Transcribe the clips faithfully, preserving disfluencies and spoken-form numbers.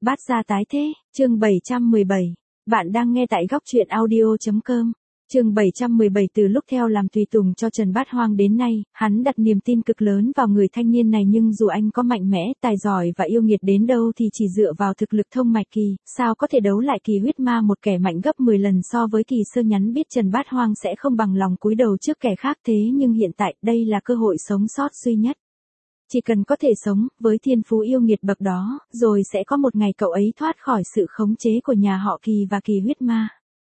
Bát gia tái thế, chương bảy trăm mười bảy. Bạn đang nghe tại góc truyện audio chấm com. Chương bảy trăm mười bảy. Từ lúc theo làm tùy tùng cho Trần Bát Hoang đến nay, hắn đặt niềm tin cực lớn vào người thanh niên này, nhưng dù anh có mạnh mẽ, tài giỏi và yêu nghiệt đến đâu thì chỉ dựa vào thực lực thông mạch kỳ, sao có thể đấu lại Kỳ huyết ma, một kẻ mạnh gấp mười lần so với Kỳ Sơ. Nhắn biết Trần Bát Hoang sẽ không bằng lòng cúi đầu trước kẻ khác, thế nhưng hiện tại đây là cơ hội sống sót duy nhất. Chỉ cần có thể sống, với thiên phú yêu nghiệt bậc đó, rồi sẽ có một ngày cậu ấy thoát khỏi sự khống chế của nhà họ Kỳ và Kỳ huyết ma.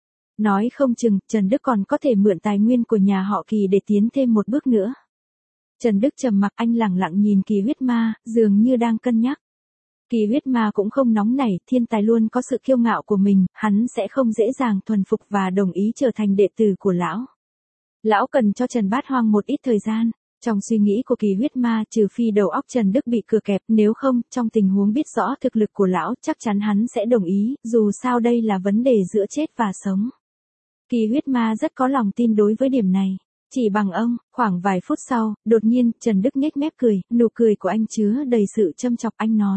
Nói không chừng, Trần Đức còn có thể mượn tài nguyên của nhà họ Kỳ để tiến thêm một bước nữa. Trần Đức trầm mặc, anh lẳng lặng nhìn Kỳ huyết ma, dường như đang cân nhắc. Kỳ huyết ma cũng không nóng nảy, thiên tài luôn có sự kiêu ngạo của mình, hắn sẽ không dễ dàng thuần phục và đồng ý trở thành đệ tử của lão. Lão cần cho Trần Bát Hoang một ít thời gian. Trong suy nghĩ của Kỳ huyết ma, trừ phi đầu óc Trần Đức bị cừa kẹp, nếu không, trong tình huống biết rõ thực lực của lão, chắc chắn hắn sẽ đồng ý, dù sao đây là vấn đề giữa chết và sống. Kỳ huyết ma rất có lòng tin đối với điểm này. Chỉ bằng ông, khoảng vài phút sau, đột nhiên, Trần Đức nhếch mép cười, nụ cười của anh chứa đầy sự châm chọc. Anh nói: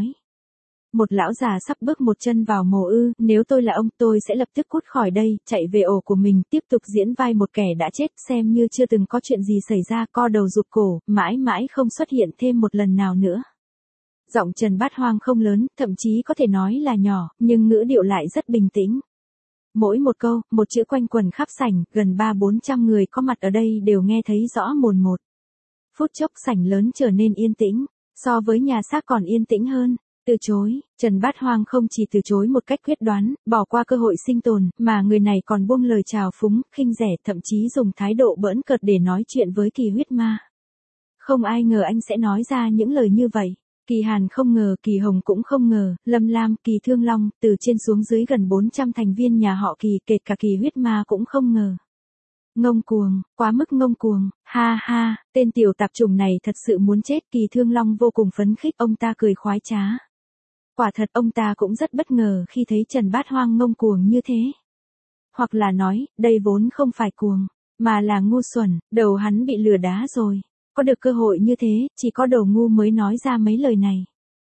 một lão già sắp bước một chân vào mồ ư, nếu tôi là ông, tôi sẽ lập tức cút khỏi đây, chạy về ổ của mình, tiếp tục diễn vai một kẻ đã chết, xem như chưa từng có chuyện gì xảy ra, co đầu rụt cổ, mãi mãi không xuất hiện thêm một lần nào nữa. Giọng Trần Bát Hoang không lớn, thậm chí có thể nói là nhỏ, nhưng ngữ điệu lại rất bình tĩnh. Mỗi một câu, một chữ quanh quẩn khắp sảnh, gần ba bốn trăm người có mặt ở đây đều nghe thấy rõ mồn một. Phút chốc sảnh lớn trở nên yên tĩnh, so với nhà xác còn yên tĩnh hơn. Từ chối, Trần Bát Hoang không chỉ từ chối một cách quyết đoán, bỏ qua cơ hội sinh tồn, mà người này còn buông lời trào phúng, khinh rẻ, thậm chí dùng thái độ bỡn cợt để nói chuyện với Kỳ huyết ma. Không ai ngờ anh sẽ nói ra những lời như vậy. Kỳ Hàn không ngờ, Kỳ Hồng cũng không ngờ, Lâm Lam, Kỳ Thương Long, từ trên xuống dưới gần bốn trăm thành viên nhà họ Kỳ, kể cả Kỳ huyết ma cũng không ngờ. Ngông cuồng, quá mức ngông cuồng, ha ha, tên tiểu tạp chủng này thật sự muốn chết. Kỳ Thương Long vô cùng phấn khích, ông ta cười khoái trá. Quả thật ông ta cũng rất bất ngờ khi thấy Trần Bát Hoang ngông cuồng như thế. Hoặc là nói, đây vốn không phải cuồng, mà là ngu xuẩn, đầu hắn bị lừa đá rồi. Có được cơ hội như thế, chỉ có đồ ngu mới nói ra mấy lời này.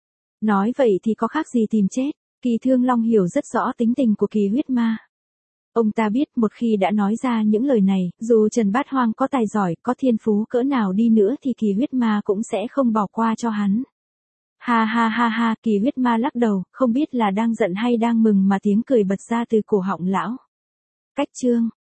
Nói vậy thì có khác gì tìm chết. Kỳ Thương Long hiểu rất rõ tính tình của Kỳ huyết ma. Ông ta biết một khi đã nói ra những lời này, dù Trần Bát Hoang có tài giỏi, có thiên phú cỡ nào đi nữa thì Kỳ huyết ma cũng sẽ không bỏ qua cho hắn. Ha ha ha ha, Kỳ huyết ma lắc đầu, không biết là đang giận hay đang mừng mà tiếng cười bật ra từ cổ họng lão. Cách chương,